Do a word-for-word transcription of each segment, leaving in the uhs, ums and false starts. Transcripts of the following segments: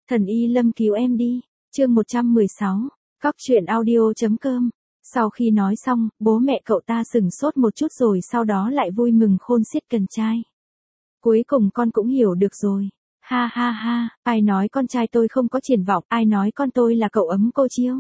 Thần y Lâm cứu em đi. Chương một trăm mười sáu. Cóc truyện audio chấm com. Sau khi nói xong, bố mẹ cậu ta sửng sốt một chút rồi sau đó lại vui mừng khôn xiết cần trai. Cuối cùng con cũng hiểu được rồi. Ha ha ha, ai nói con trai tôi không có triển vọng, ai nói con tôi là cậu ấm cô chiêu.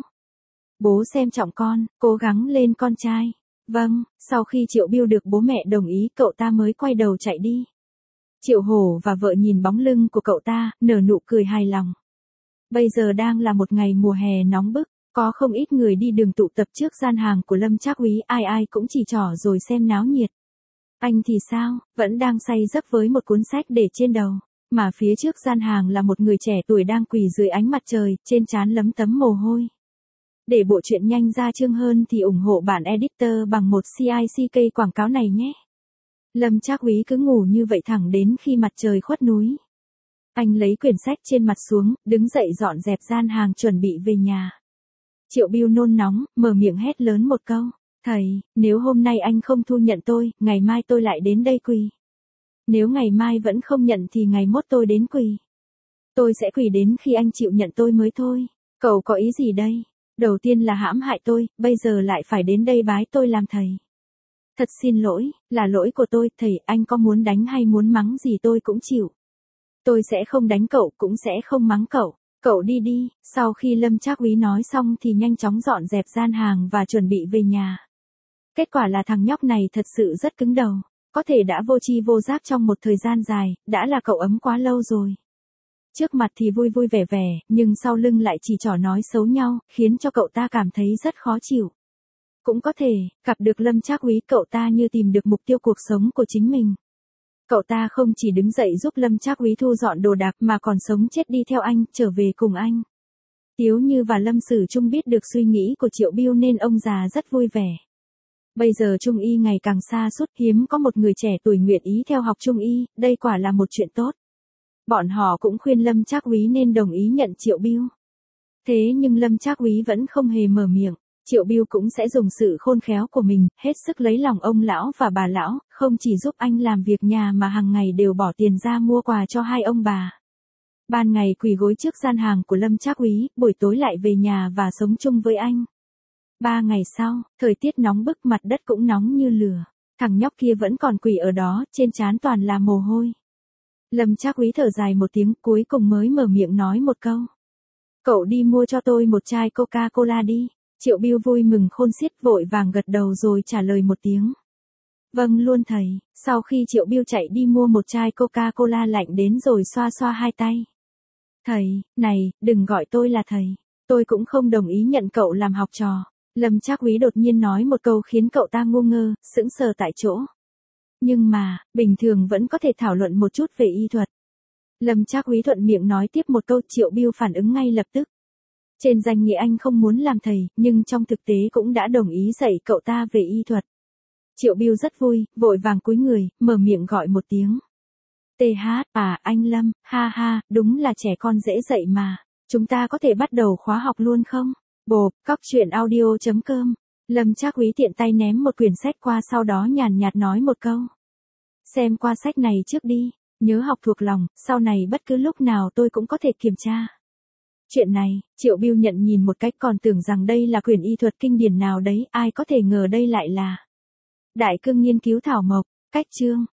Bố xem trọng con, cố gắng lên con trai. Vâng, sau khi Triệu Bưu được bố mẹ đồng ý cậu ta mới quay đầu chạy đi. Triệu Hổ và vợ nhìn bóng lưng của cậu ta, nở nụ cười hài lòng. Bây giờ đang là một ngày mùa hè nóng bức, có không ít người đi đường tụ tập trước gian hàng của Lâm Trác Úy, ai ai cũng chỉ trỏ rồi xem náo nhiệt. Anh thì sao, vẫn đang say giấc với một cuốn sách để trên đầu, mà phía trước gian hàng là một người trẻ tuổi đang quỳ dưới ánh mặt trời, trên trán lấm tấm mồ hôi. Để bộ truyện nhanh ra chương hơn thì ủng hộ bản editor bằng một xê i xê ca quảng cáo này nhé. Lâm Trác Úy cứ ngủ như vậy thẳng đến khi mặt trời khuất núi. Anh lấy quyển sách trên mặt xuống, đứng dậy dọn dẹp gian hàng chuẩn bị về nhà. Triệu Bưu nôn nóng, mở miệng hét lớn một câu. Thầy, nếu hôm nay anh không thu nhận tôi, ngày mai tôi lại đến đây quỳ. Nếu ngày mai vẫn không nhận thì ngày mốt tôi đến quỳ. Tôi sẽ quỳ đến khi anh chịu nhận tôi mới thôi. Cậu có ý gì đây? Đầu tiên là hãm hại tôi, bây giờ lại phải đến đây bái tôi làm thầy. Thật xin lỗi, là lỗi của tôi, thầy, anh có muốn đánh hay muốn mắng gì tôi cũng chịu. Tôi sẽ không đánh cậu, cũng sẽ không mắng cậu. Cậu đi đi. Sau khi Lâm Trác Úy nói xong thì nhanh chóng dọn dẹp gian hàng và chuẩn bị về nhà. Kết quả là thằng nhóc này thật sự rất cứng đầu. Có thể đã vô tri vô giác trong một thời gian dài, đã là cậu ấm quá lâu rồi. Trước mặt thì vui vui vẻ vẻ, nhưng sau lưng lại chỉ trỏ nói xấu nhau, khiến cho cậu ta cảm thấy rất khó chịu. Cũng có thể, gặp được Lâm Trác Úy cậu ta như tìm được mục tiêu cuộc sống của chính mình. Cậu ta không chỉ đứng dậy giúp Lâm Trác Úy thu dọn đồ đạc mà còn sống chết đi theo anh, trở về cùng anh. Tiếu Như và Lâm Sử Trung biết được suy nghĩ của Triệu Bưu nên ông già rất vui vẻ. Bây giờ Trung y ngày càng xa sút, hiếm có một người trẻ tuổi nguyện ý theo học Trung y, đây quả là một chuyện tốt. Bọn họ cũng khuyên Lâm Trác Úy nên đồng ý nhận Triệu Bưu. Thế nhưng Lâm Trác Úy vẫn không hề mở miệng. Triệu Bưu cũng sẽ dùng sự khôn khéo của mình, hết sức lấy lòng ông lão và bà lão, không chỉ giúp anh làm việc nhà mà hàng ngày đều bỏ tiền ra mua quà cho hai ông bà. Ban ngày quỳ gối trước gian hàng của Lâm Trác Úy, buổi tối lại về nhà và sống chung với anh. Ba ngày sau, thời tiết nóng bức, mặt đất cũng nóng như lửa. Thằng nhóc kia vẫn còn quỳ ở đó, trên trán toàn là mồ hôi. Lâm Trác Úy thở dài một tiếng, cuối cùng mới mở miệng nói một câu. Cậu đi mua cho tôi một chai Coca-Cola đi. Triệu Bưu vui mừng khôn xiết, vội vàng gật đầu rồi trả lời một tiếng. Vâng luôn thầy. Sau khi Triệu Bưu chạy đi mua một chai Coca-Cola lạnh đến rồi xoa xoa hai tay. Thầy, này, đừng gọi tôi là thầy. Tôi cũng không đồng ý nhận cậu làm học trò. Lâm Trác Úy đột nhiên nói một câu khiến cậu ta ngu ngơ, sững sờ tại chỗ. Nhưng mà, bình thường vẫn có thể thảo luận một chút về y thuật. Lâm Trác Úy thuận miệng nói tiếp một câu, Triệu Bưu phản ứng ngay lập tức. Trên danh nghĩa anh không muốn làm thầy, nhưng trong thực tế cũng đã đồng ý dạy cậu ta về y thuật. Triệu Bưu rất vui, vội vàng cúi người, mở miệng gọi một tiếng. tê hát, à, anh Lâm, ha ha, đúng là trẻ con dễ dạy mà. Chúng ta có thể bắt đầu khóa học luôn không? Bộp, cóc truyện audio chấm com. Lâm Trác Úy tiện tay ném một quyển sách qua, sau đó nhàn nhạt nói một câu. Xem qua sách này trước đi, nhớ học thuộc lòng, sau này bất cứ lúc nào tôi cũng có thể kiểm tra. Chuyện này, Triệu Bưu nhận nhìn một cách còn tưởng rằng đây là quyển y thuật kinh điển nào đấy, ai có thể ngờ đây lại là Đại Cương Nghiên Cứu Thảo Mộc. Cách chương